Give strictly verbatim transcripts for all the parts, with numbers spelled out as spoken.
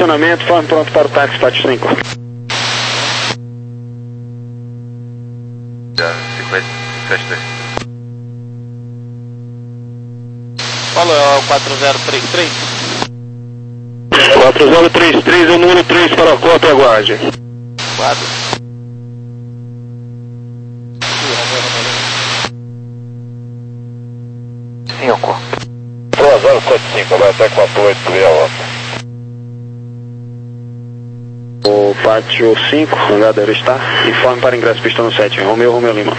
estacionamento, forme pronto para o táxi, Pátio cinco. Já, cinquenta, sete dois. Falou, é o quatro zero três três. quatro zero três três é o número três para a cópia, aguarde. quatro. cinco. duas zero sete cinco, vai até quatro oito e a outra. O Pátio cinco, o hangadeiro está. Informe para ingresso pista no sete, Romeu, Romeu Lima.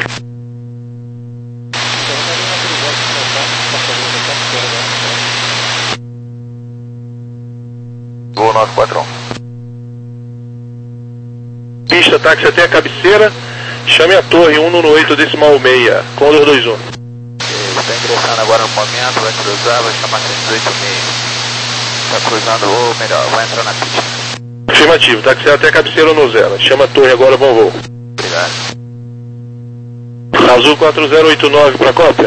Voo nove quatro um. Pista, táxi até a cabeceira. Chame a torre um no oito decimal seis, Condor dois um. Está ingressando agora no momento, vai cruzar, vai chamar trezentos e oitenta e seis. Está cruzando, ou melhor, vai entrar na pista. Afirmativo, táxi até a cabeceira no zero. Chama a torre agora, bom voo. Obrigado. Azul quatro zero oito nove para cópia.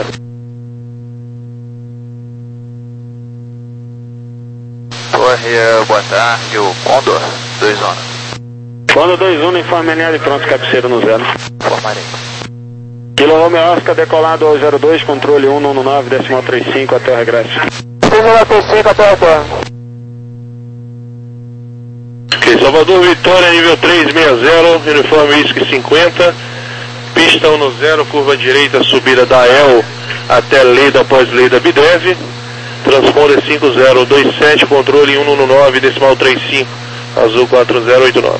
Torre, boa tarde, o Condor dois um. Condor dois um, informe alinhado e pronto, cabeceira no zero. Formarei. Kilo Romeo Oscar, decolado ao zero dois, controle um um nove, decimal trinta e cinco, até o regresso. decimal trinta e cinco, até o retorno. Ok, Salvador Vitória, nível três seis zero, uniforme Whisky cinquenta, pista um no zero, curva direita, subida da E L até Leda, após Leda Bidev, transponder cinco zero dois sete, controle um um nove, decimal trinta e cinco, Azul quatro zero oito nove.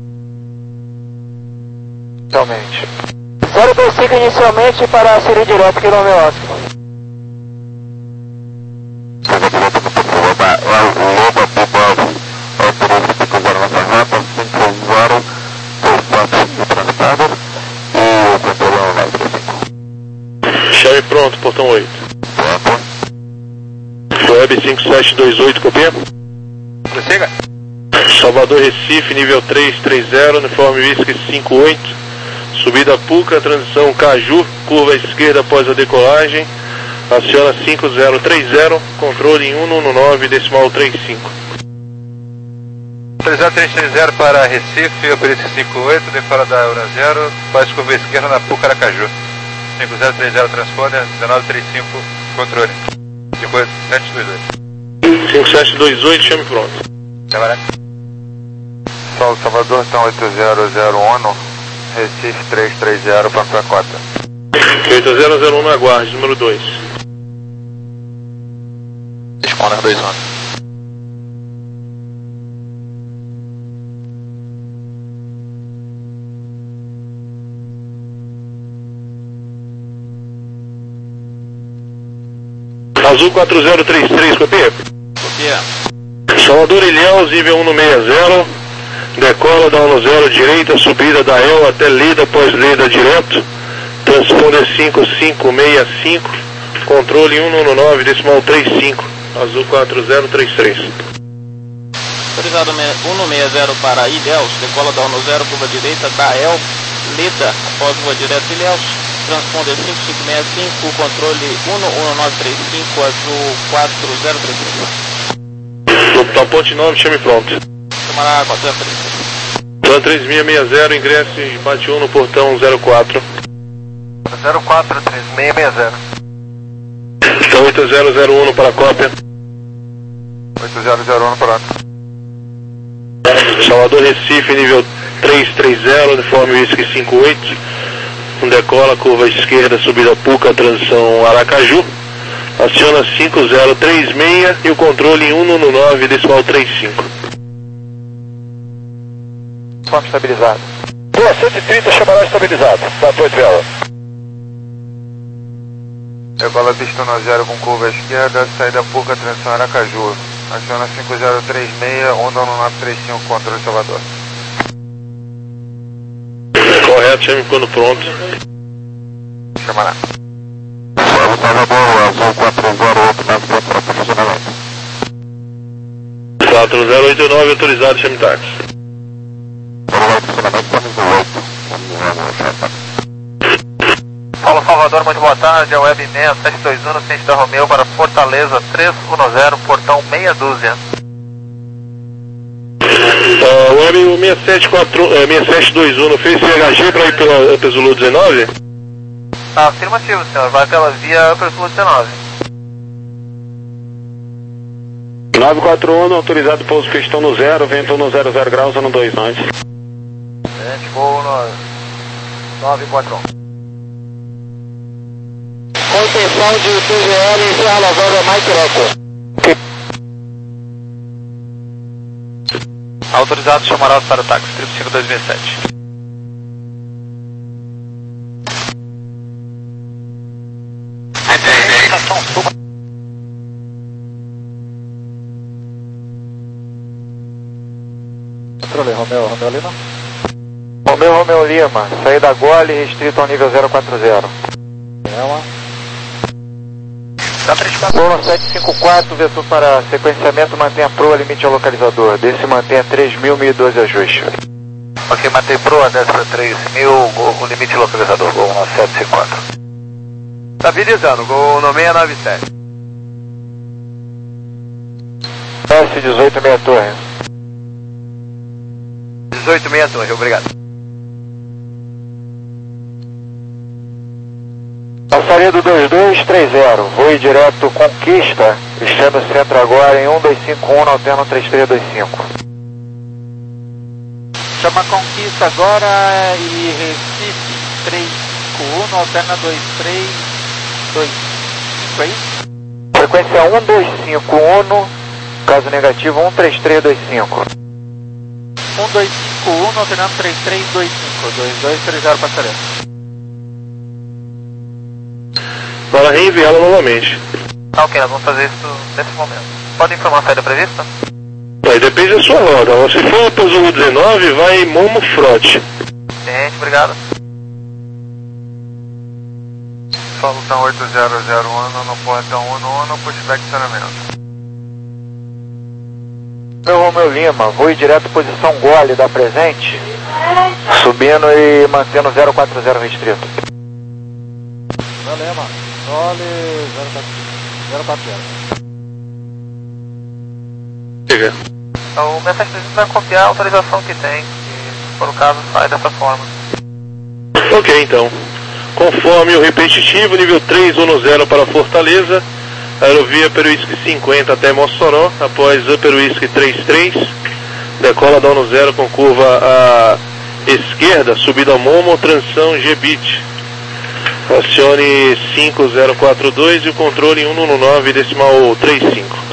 Realmente. zero dois cinco inicialmente para Siri direto, Kilo Romeo Oscar. Chame pronto, portão oito. Web cinco sete dois oito, copia. Prossiga. Salvador Recife, nível três três zero, uniforme Whisky cinquenta e oito, subida Puca, transição Caju, curva esquerda após a decolagem, aciona cinco zero três zero, controle um um nove, decimal trinta e cinco. três zero três três zero para Recife, oferece cinquenta e oito, decola da Eurozero, faz curva esquerda na Puca Aracaju. cinco zero três zero transponder, dezenove trinta e cinco, controle. cinco sete dois oito. cinco sete dois oito, chame pronto. Camarada. Sol Salvador, então oito zero zero um, Recife três três zero para Fracota. oito zero zero um na guarda, número dois. Responder dois um. Azul quatro zero três três, copia. Copia. Salvador Ilhéus, nível um no seis zero, decola da um no zero direita, subida da E L até Leda, após Leda direto, transponder cinco cinco seis cinco, controle um um nove, decimal trinta e cinco, Azul quatro zero três três. Autorizado um no seis zero para Ilhéus, decola da um no zero, curva direita da E L, Leda, após rua direto Ilhéus, transponder cinco cinco seis cinco, controle um um nove três cinco, Azul quatro zero três três. Tá ponte nove, chame pronto. Camarada quatro zero três três. Plan três seis seis zero, ingresso e bate um no portão zero quatro. zero quatro três seis seis zero. Então oito zero zero um para a cópia. oito zero zero um para Salvador Recife, nível três três zero, uniforme Whisky cinquenta e oito, um decola, curva esquerda, subida Puca, transição Aracaju, aciona cinco zero três seis e o controle um um nove, decimal trinta e cinco. Forma estabilizado. Boa, cento e trinta, chamará estabilizado. quatro oito vela. Decola pista no zero com curva esquerda, saída Puca, transição Aracaju. Aciona cinco zero três seis, um um nove três cinco, controle Salvador. Correto, chame quando pronto. Chamará. Salvador, Azul quatro zero oito nove para funcionamento. quatro zero oito nove, autorizado, chame táxi. Paulo Salvador, muito boa tarde, é o Web seis sete dois um, Ciência da Romeu para Fortaleza três um zero, portão meia dúzia. sabe, o seis sete quatro, é, seis sete dois um não fez C H G para ir pela Upper Zulu dezenove? Afirmativo, senhor. Vai pela via Upper Zulu dezenove. nove quatro um, autorizado pouso pistão no zero, vento no zero zero graus, ano dois antes. Gente, voo no nove quatro um. Contenção de T G L em Serra Novembro, Mike Eco. Autorizado chamarás para o táxi, triplo cinco dois seis sete. Controle, Romeu, Romeu Lima. Romeu, Romeu Lima, saída Gole, restrito ao nível zero quatro zero. Ela. Voo no sete cinco quatro, vetor para sequenciamento, mantenha proa, limite ao localizador. Desse mantenha três mil, mil e doze ajuste. Ok, mantém proa, desce para três mil, o limite localizador, voo no sete cinco quatro. Estabilizando, voo no seis nove sete. S dezoito meia torre. dezoito meia torre, obrigado. Passaria do dois dois três zero, voe direto Conquista, estando o centro agora em um dois cinco um, na alterna três três dois cinco. Chama Conquista agora e Recife três cinco um, na alterna dois três dois três. Frequência um dois cinco um, caso negativo um três três dois cinco. um dois cinco um, na alterna três três dois cinco, dois dois três zero passaria. Para reenviá-la novamente. Ah, ok, nós vamos fazer isso nesse momento. Pode informar a saída prevista? Aí depende da sua rota. Se for para o Zulu dezenove, vai Momo Frote. Gente, obrigado. Solução oito zero zero um, no portão um no no pushback estacionamento. Meu Romeu Lima, voe direto posição Gole, dá presente, subindo e mantendo zero quatro zero restrito. Meu Lima, Gole zero quatro zero. Chega. Então, o mensagem vai copiar a autorização que tem, e se for o caso, sai dessa forma. Ok, então. Conforme o repetitivo, nível três um zero para Fortaleza, aerovia Upper Whisky cinquenta até Mossoró, após Upper Whisky trinta e três, decola da um zero com curva à esquerda, subida Momo, transição G-Bit. Acione cinco zero quatro dois e o controle um um nove decimal trinta e cinco.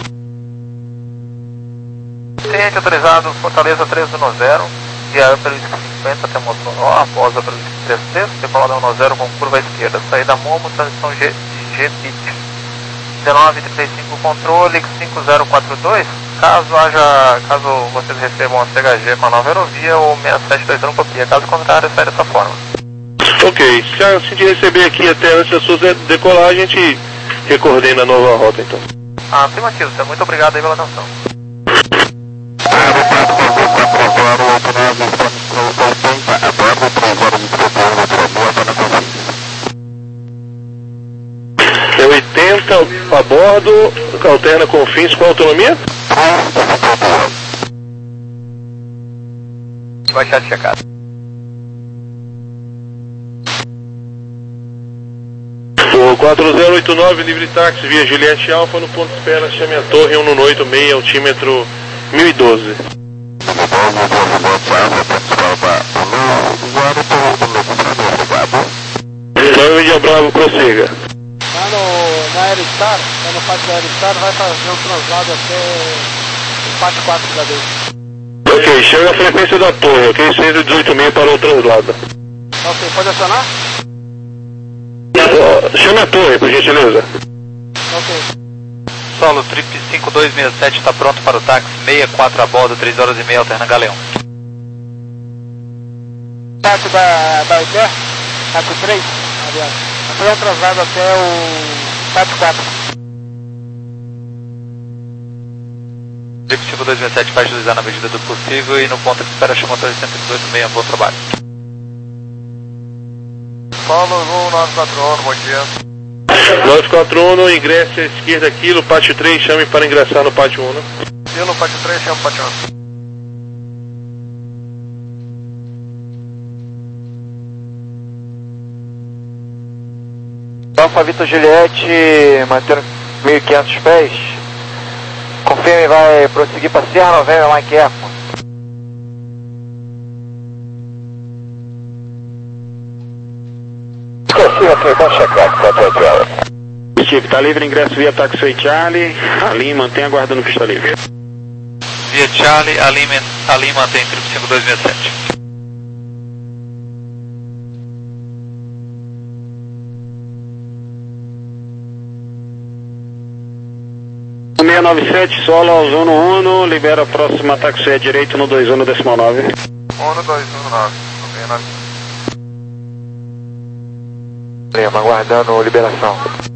Cliente autorizado Fortaleza três um zero, via Upper Whisky cinquenta até Mossoró, após Upper Whisky trinta e três, decola da um zero com curva à esquerda, saída Momo, transição G-Bit. dezenove trinta e cinco, controle cinco zero quatro dois, caso haja, caso vocês recebam a C H G com a nova aerovia, o seis sete dois um copia, caso contrário, sai dessa forma. Ok, se a gente receber aqui até antes da sua decolagem, a gente recoordena a nova rota então. Ah, afirmativo, senhor. Muito obrigado aí pela atenção. É oitenta a bordo, alterna com fins, qual a autonomia? Baixar checado. O quatro zero oito nove, livre táxi via Juliette Alfa, no ponto de espera, chame a torre um nove oito seis, altímetro mil e doze. Nome de Bravo, prossiga. Lá no, na Aerostar, lá no pátio da Aerostar, vai fazer o translado até o pátio quatro da vez. Ok, chega a frequência da torre, ok? cento e dezoito mil para o translado. Ok, pode acionar? Oh, chame a torre, por gentileza. Ok. Solo, Trip cinco dois seis sete está pronto para o táxi, sessenta e quatro a bordo, três horas e meia, alterna Galeão. Táxi da, da Uber, táxi três, aliás. Foi um traslado até o táxi quatro. Trip cinco dois seis sete vai utilizar na medida do possível e no ponto de espera chama a torre cento e dezoito seis, bom trabalho. Paulo, voo nove quatro um, bom dia. nove quatro um, ingresse à esquerda, quilo, pátio três, chame para ingressar no pátio um. Quilo, pátio três, chama o pátio um. Alfa Vitor Juliette, mantendo mil e quinhentos pés. Confirme, vai prosseguir para Sierra November, Mike Echo. Confirma, foi bom check-out, quatro oito horas. Steve, tá livre, ingresso via Taxiway Charlie, Alim mantém aguardando pista livre. Via Charlie, Alim, Alim mantém trip cinco dois seis sete. seis nove sete, solo ao Zono um, libera a próxima Taxiway direito no dois um decimal nove. um dois um nove, seis nove. Lima, aguardando liberação.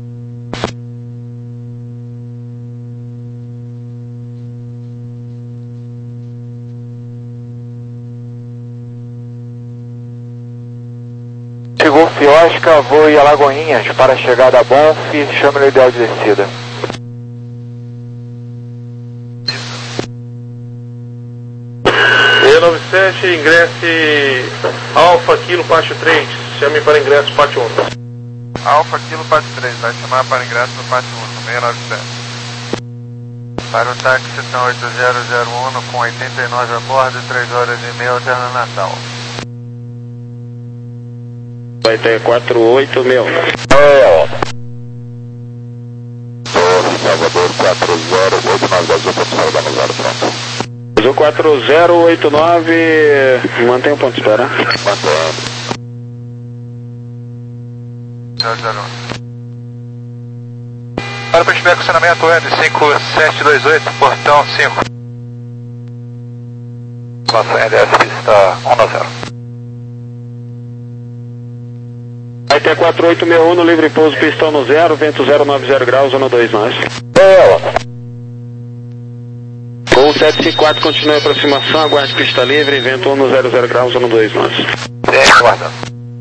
Chegou Fiosca, voo e Alagoinhas para a chegada a Bonf, chame no ideal de descida. seis nove sete, ingresse Alfa Kilo Pátio três, chame para ingresso Pátio um. Alfa Kilo Pátio três, vai chamar para ingresso no Pátio um, seis nove sete. Para o táxi são oito zero zero um com oitenta e nove a bordo e três horas e meia alterna Natal. Vai ter quatro oito seis um. É, Salvador quatro zero oito nove Azul, ponto zero, dá no zero, pronto. Azul quatro zero oito nove, mantém o ponto de espera. Mantendo. zero zero um. Para o pushback, estacionamento N cinco sete dois oito, portão cinco. Nossa N S está um zero. Vai ter quatro oito seis um no livre pouso, pistão no zero, vento zero nove zero graus, zona dois nós. Gol sete cinco quatro, continue a aproximação, aguarde pista livre, vento um no zero zero graus, zona dois nós. Sim, aguardando.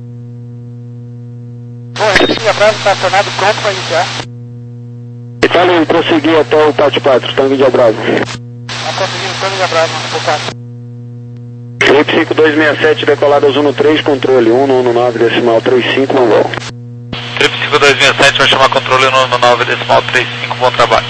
Bom, Recinha Bravo estacionado, pronto para iniciar. Itália, prosseguir até o Pátio quatro, Tango de Bravo. Nós conseguimos Tango de Bravo, por cá. Felipe cinco dois seis sete, decolado ao Zuno três, controle um um nove decimal três cinco, Mongol. Trip cinco dois seis sete vai chamar controle um um nove decimal três cinco, bom trabalho.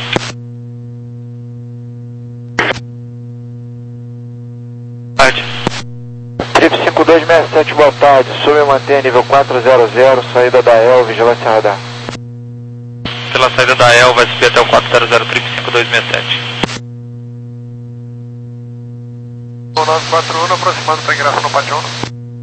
Tarde. Trip cinco dois seis sete, boa tarde, sub e mantém nível quatro zero zero, saída da E L, vigilância radar. Pela saída da E L vai subir até o quatro zero zero, Trip cinco dois seis sete. um nove quatro um, aproximando para ingresso no Pátio um.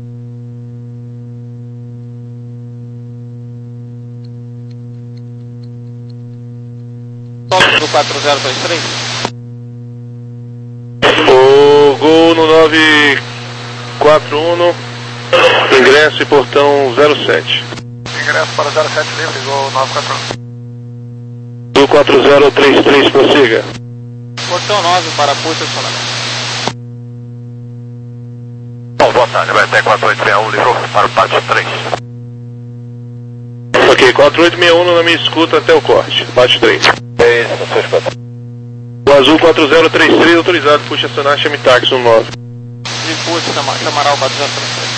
Toque do quatro zero dois três. O Gol no nove quatro um, ingresso e portão zero sete. Ingresso para zero sete livre, Gol nove quatro um. Do quatro zero três três, prossiga. Portão nove para posicionamento. Bom, boa tarde, vai até quatro oito seis um, livrou para o Pátio três. Ok, quatro oito seis um na minha escuta até o corte, Pátio três. É isso, na sua escuta. O Azul quatro zero três três autorizado, puxa acionar, chame táxi no nove. Impulso, chamará o quatro zero três três.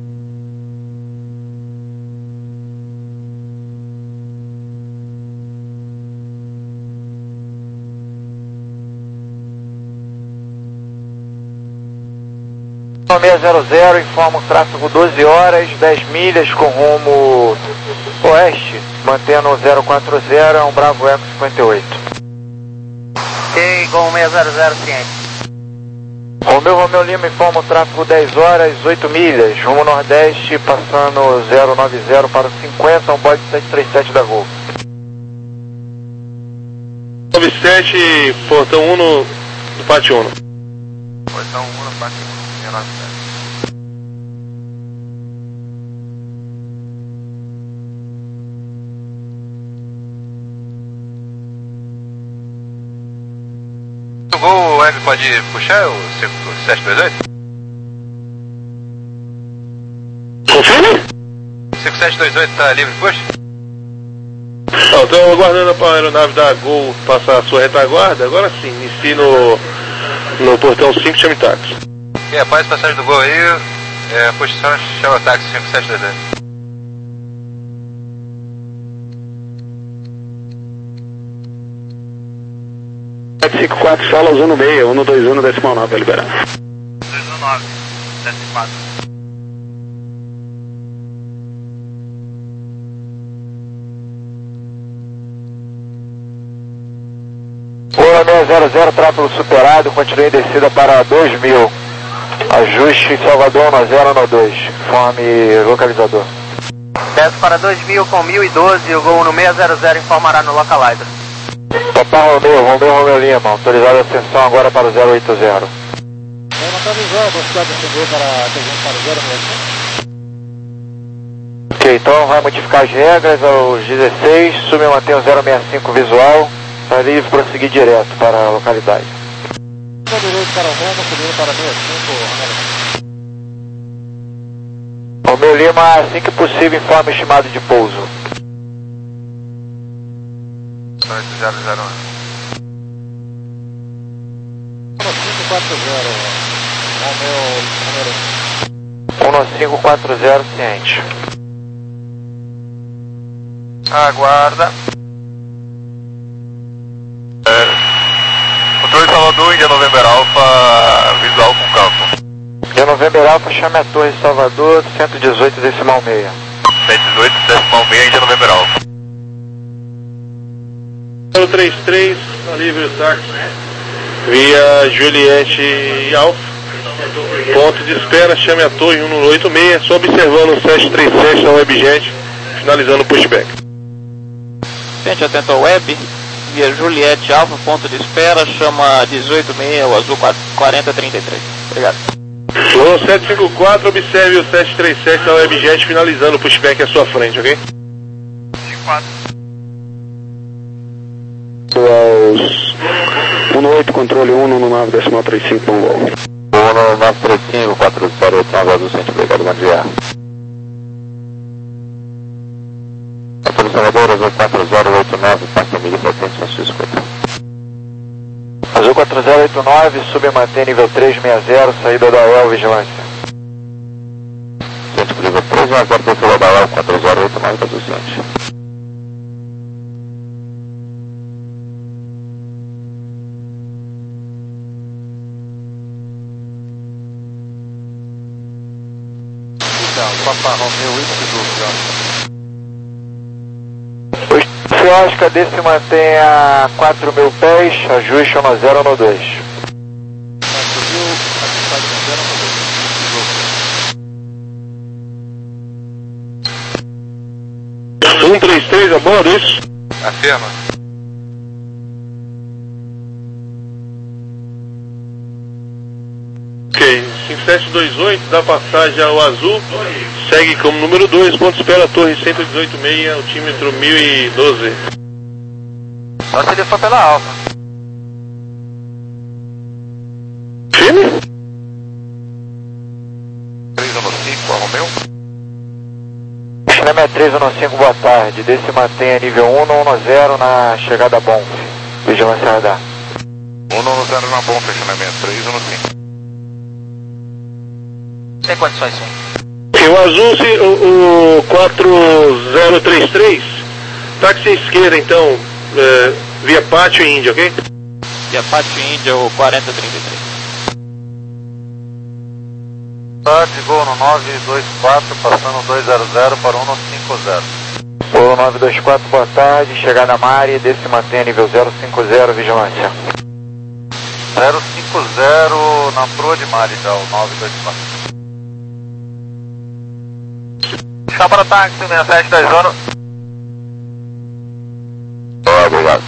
seis zero zero, informa o tráfego doze horas, dez milhas com rumo oeste, mantendo o zero quatro zero, é um Bravo Eco cinquenta e oito. Ok, Gol seis zero zero, ciente. Romeu Romeu Lima informa o tráfego dez horas, oito milhas, rumo nordeste, passando zero nove zero para o cinquenta, um Boeing sete três sete da Gol. nove sete, portão um no, no Pátio um. Portão um no Pátio um, seis nove sete. O Gol Web pode puxar o cinco sete dois oito? Confirme? cinco sete dois oito está livre, puxa? Não, estou aguardando a aeronave da Gol passar a sua retaguarda, agora sim, inicie no, no portão cinco, chame táxi. E após a passagem do Gol aí, é, puxa só, chama o táxi cinco sete dois oito. sete cinco quatro, sala uno meia, um dois um decimal nove, vai liberar. dois um nove, sete quatro. Boa seis zero zero, tráfego superado, continue em descida para dois mil. Ajuste em Salvador no zero no dois, informe localizador. Desce para dois mil com mil e doze, o Gol no seis zero zero informará no localizer. Papai Romeu, Romeu, Romeu Lima, autorizada a ascensão agora para o zero oito zero. Eu não estou avisando, a velocidade descendeu para a para o zero oito. Ok, então vai modificar as regras aos dezesseis, submantém o zero seis cinco visual, está livre para prosseguir direto para a localidade. Estou direito para o rumo, subindo para sessenta e cinco, Romeu Lima, assim que possível, informe estimado de pouso. oito zero zero um. cinco quatro zero, Romeu, um cinco quatro zero, ciente. Aguarda. É. Controle Salvador, Índia November Alpha, visual com campo. Índia November Alpha, chame a torre de Salvador, cento e dezoito decimal meia. cento e dezoito decimal meia, Índia November Alpha. zero três três, livre o táxi via Juliette Alfa, ponto de espera, chame a torre um oito seis, só observando o sete três sete da WebJet, finalizando o pushback. Gente, atento ao web, via Juliette Alfa, ponto de espera, chama dezoito seis, o azul quarenta trinta e três. Obrigado. Flow sete cinco quatro, observe o sete três sete da WebJet, finalizando o pushback à sua frente, ok? cinco quatro. Aos um oito, controle um no nove decimal trinta e cinco, bom voo. um nove três cinco, quatro zero oito nove, azul, cento, obrigado, bom dia. Atores Salvador, azul quatro zero oito nove, passa mil e setecentos na sua escuta. Azul quatro zero oito nove, submantém nível três seis zero, saída da U E L, vigilância. Ciente, nível três, agora descida da U E L, quatro zero oito nove, azul, ciente. Papa Romeu, O Fiosca D se mantém a quatro mil pés, ajuste no zero no dois. um três três a bordo, isso? Afirma. Ok, cinco sete dois oito, dá passagem ao azul, segue como número dois, ponto de espera, torre cento e dezoito seis, altímetro mil e doze. Só se ele for pela Alfa. Firme? três um cinco, Romeu. Chame três um cinco, boa tarde. D se mantém a nível um no zero na chegada a Bonf. Vigilância radar. um no zero na bom, fechamento. três um cinco. Tem condições sim. Ok, o azul, se, o, o quatro zero três três, táxi à esquerda então, é, via Pátio e Índia, ok? Via Pátio Índia, o quarenta trinta e três. Tarde, Gol no nove dois quatro, passando dois zero zero para um cinco zero. O nove dois quatro, boa tarde. Chegada a Mari, D se mantém a nível zero cinco zero, vigilância. zero cinco zero na proa de Mari, já, o nove dois quatro. Chama para o táxi, seis sete da zona. Oh, obrigado.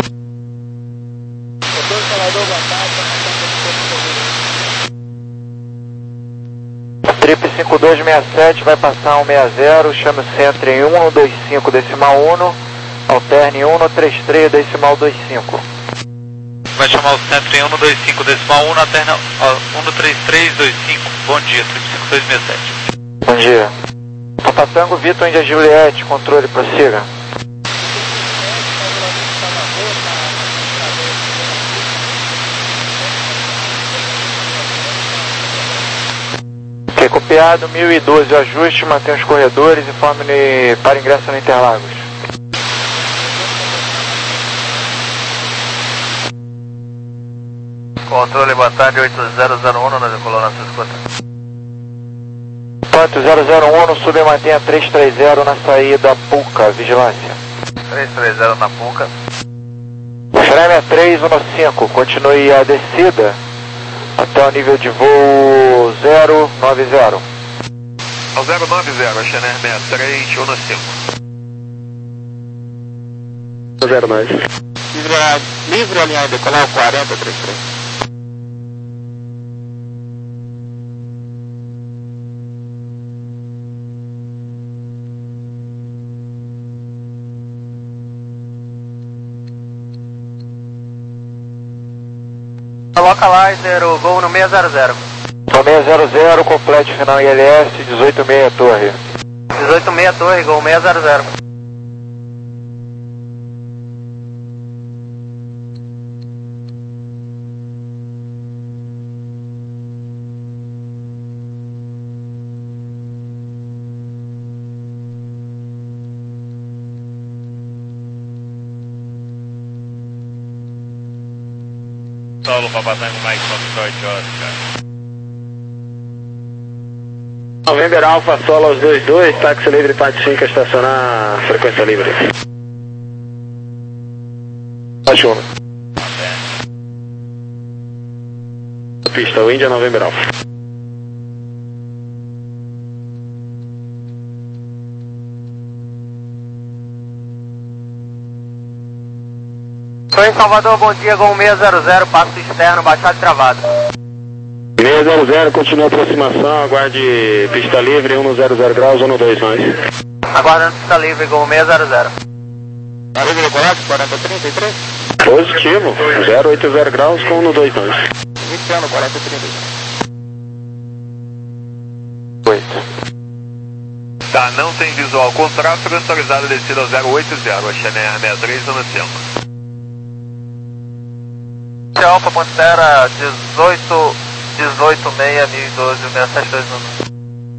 Trip cinco dois seis sete vai passar um seis zero, chame o centro em um dois cinco decimal um, alterne um três três decimal vinte e cinco. Vai chamar o centro em um dois cinco decimal um, alterna um três três dois cinco. Bom dia, Trip cinco dois seis sete. Bom dia. Papa Tango, Vitor, Índia Juliette, controle, prossiga. Ok, copiado, mil e doze, ajuste, mantém os corredores, informe para ingresso no Interlagos. Controle, boa tarde, oito zero zero um, nós decolou nossa escuta. oito zero zero um, sube e mantenha três três zero na saída Puca, vigilância. três três zero na Puca. Frame três um cinco, continue a descida até o nível de voo zero nove zero. Ao zero nove zero, Channel sessenta e três, um cinco. zero nove. Livre, livre alinhar e decolar o quarenta trinta e três. Localizer, o gol no seis zero zero. No seis zero zero, complete final I L S, dezoito seis torre. dezoito seis torre, gol seis zero zero. Solo para Tango Mike Foxtrot, Oscar. November Alpha, solo aos dois dois, táxi livre, parte cinco, estacionar, frequência livre. Acho uma. Pista, o India, November Alpha. Estou em Salvador, bom dia, gol seis zero zero, passo externo, baixado e travado. seis zero zero, continua a aproximação, aguarde pista livre, um zero zero graus, um dois mais. Aguardando pista livre, gol seis zero zero. Arriba decolado, quarenta trinta e três. Positivo, zero oito zero graus com um dois mais. Iniciando quarenta trinta e três. oito. Tá, não tem visual com tráfego, autorizado a descida ao zero oito zero, a Channel sessenta e três, um cinco. Alfa Pantera dezoito, dezoito seis, mil e doze, seis sete dois um.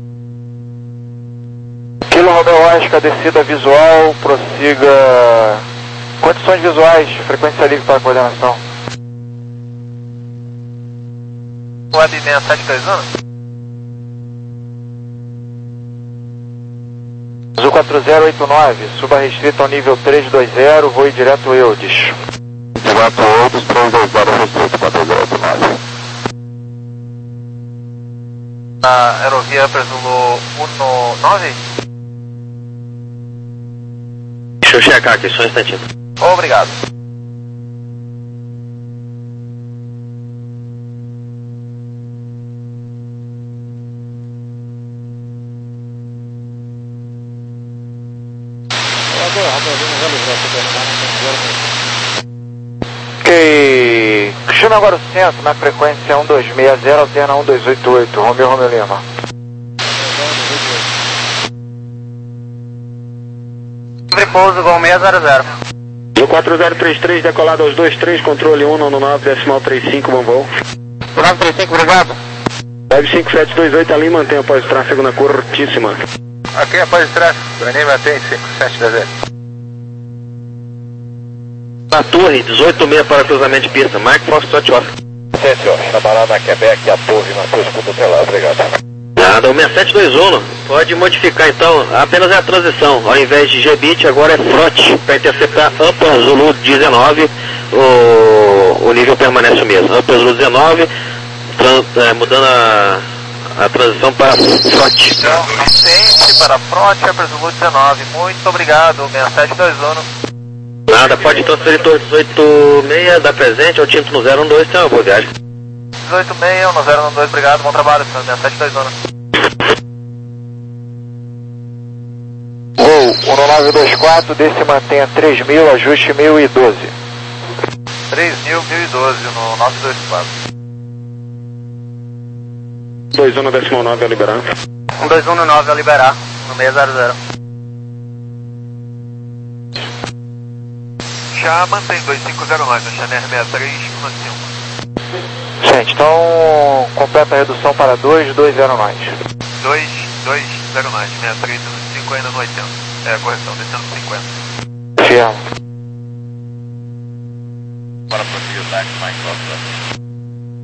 Kilo Romeo Oscar, descida visual, prossiga. Condições visuais, frequência livre para coordenação. Web seis sete dois um. Azul quatro zero oito nove, suba restrito ao nível trezentos e vinte, voe direto Eudes. Direto Eudes, trezentos e vinte, restrito quatro zero oito nove. Na aerovia Zulu nove. Deixa eu checar aqui, só um instantinho. Obrigado. Ok. Chama agora o centro na frequência um dois seis zero, alterna um dois oito oito, Romeo Romeo Lima. Livre pouso, gol seis zero zero. No quatro zero três três, decolado aos dois três, controle um no nove, decimal trinta e cinco, bom voo. nove três cinco, obrigado. nove cinco sete dois oito ali, mantém após o tráfego na curtíssima. Aqui após o tráfego, Brasil mantém cinco sete dois zero. Na torre, dezoito seis para cruzamento de pista, Mike Foxtrot Oscar. Sim, senhor. Trabalhar na Quebec, a torre na sua escuta até lá, obrigado. Nada, o seis sete dois um, pode modificar então, apenas é a transição, ao invés de G-Bit agora é Frot, para interceptar Upper Zulu dezenove, o, o nível permanece o mesmo, Upper Zulu dezenove, tran, é, mudando a, a transição para Frot. Então, Vicente para Frot, Upper Zulu dezenove, muito obrigado, seis sete dois um. Nada, pode transferir torre dezoito seis da presente ao Tinto no zero um dois, tem uma boa viagem. dezoito seis, no zero um dois, obrigado, bom trabalho, seis sete dois um. Gol um nove dois quatro, desce mantenha três mil, ajuste mil e doze. três mil, mil e doze no nove dois quatro. dois um no decimal nove a liberar. um dois um no nove a liberar, no seis zero zero. Já mantém dois cinco zero nove, a Channel sessenta e três, um cinco. Gente, então completa a redução para dois dois zero mais. dois dois zero nove, sessenta e três, cinco ainda no oitenta. É, correção, descendo cinquenta. Firme. Bora prosseguir o táxi, Mike Foxtrot.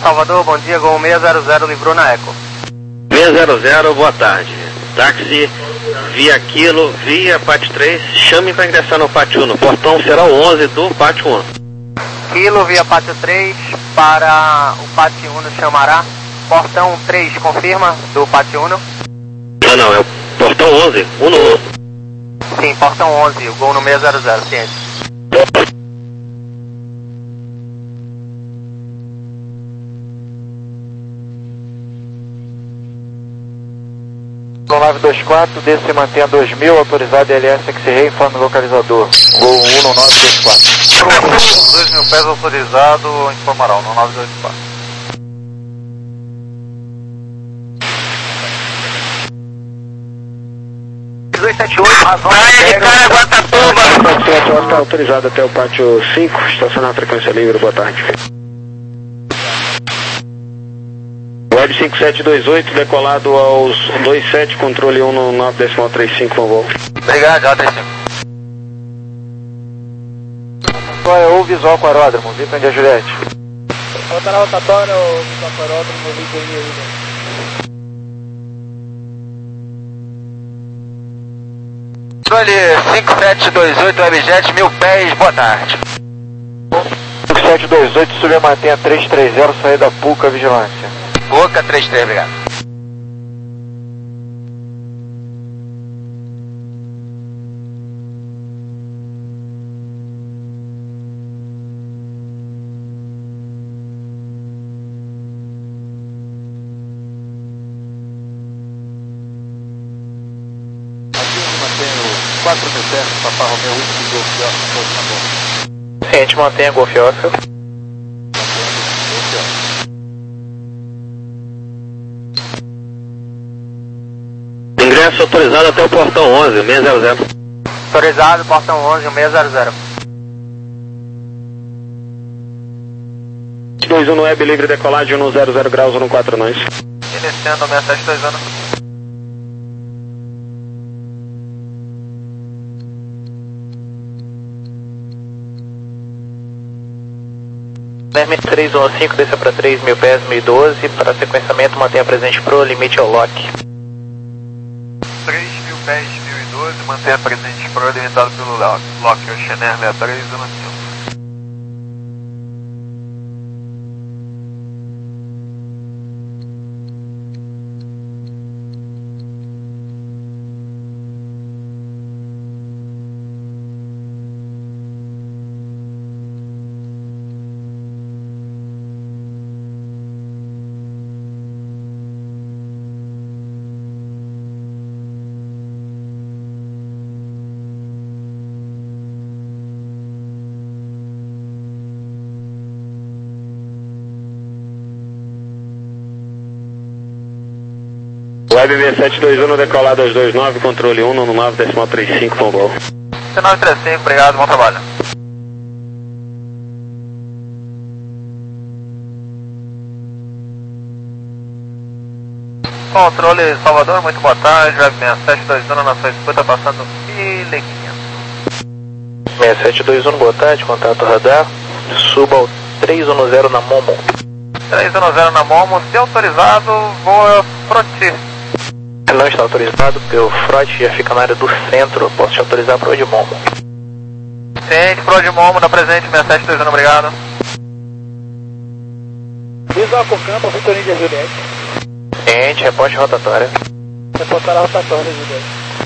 Salvador, bom dia, Gol seis zero zero, livrou na Eco. seis zero zero, boa tarde. Táxi via Quilo, via Pátio três, chame para ingressar no Pátio um. O portão será o onze do Pátio um. Quilo via Pátio três para o Pátio um chamará. Portão três, confirma, do Pátio um. Não, não, é o portão onze, um no um. Sim, portão onze, o Gol no seis zero zero, ciente. Gol nove dois quatro, D C mantém a dois mil, autorizado L S X R, informe localizador. Gol um no nove dois quatro. dois mil pés autorizado, informará no nove dois quatro. dois sete oito, razão. Praia de Caraguatatuba. sete está autorizado até o Pátio cinco, estacionar a frequência livre, boa tarde. Web cinco sete dois oito, decolado aos dois sete, controle um no nove decimal trinta e cinco, com voo. Obrigado, já trinta e cinco. Qual é o visual com aeródromo, Vitor de Juliette? Volta na rotatória, o visual com aeródromo, o Vitor aí, né? Controle cinco sete dois oito, Webjet, mil pés, boa tarde. cinco sete dois oito, subir mantenha três três zero, saída Puca, vigilância. Boca três três, obrigado. quatro mil pés, Papa Romeu, último Golf Oscar, na boca. Ciente, mantenha Golf Oscar. Ingresso autorizado até o portão onze, seis zero zero. Autorizado, portão onze, seis zero zero. dois um no web livre, decolagem no zero zero graus, no quatro nós. Iniciando seis sete dois anos. três um cinco, desça para três mil pés, mil e doze, para sequenciamento mantenha presente pro limite ao lock. três mil pés, mil e doze, mantenha presente pro limitado pelo lock, o Xener sessenta e três e no cinco. Web seis sete dois um, decolado aos dois nove, controle um no nove decimal trinta e cinco, com voo. nove três cinco, obrigado, bom trabalho. Controle Salvador, muito boa tarde, Web seis sete dois um na sua escuta, passando Pilequinha. seis sete dois um, boa tarde, contato radar, suba ao três um zero na Momo. três um zero na Momo, se autorizado, voa fronte. Não está autorizado, porque o frote já fica na área do centro, posso te autorizar para o de Momo. Ciente, pro de Momo, dá presente, seis sete dois um, obrigado. Visual com campo, Vitor de Juliette. Ciente, reporte rotatória. Reportar a rotatória, Juliette.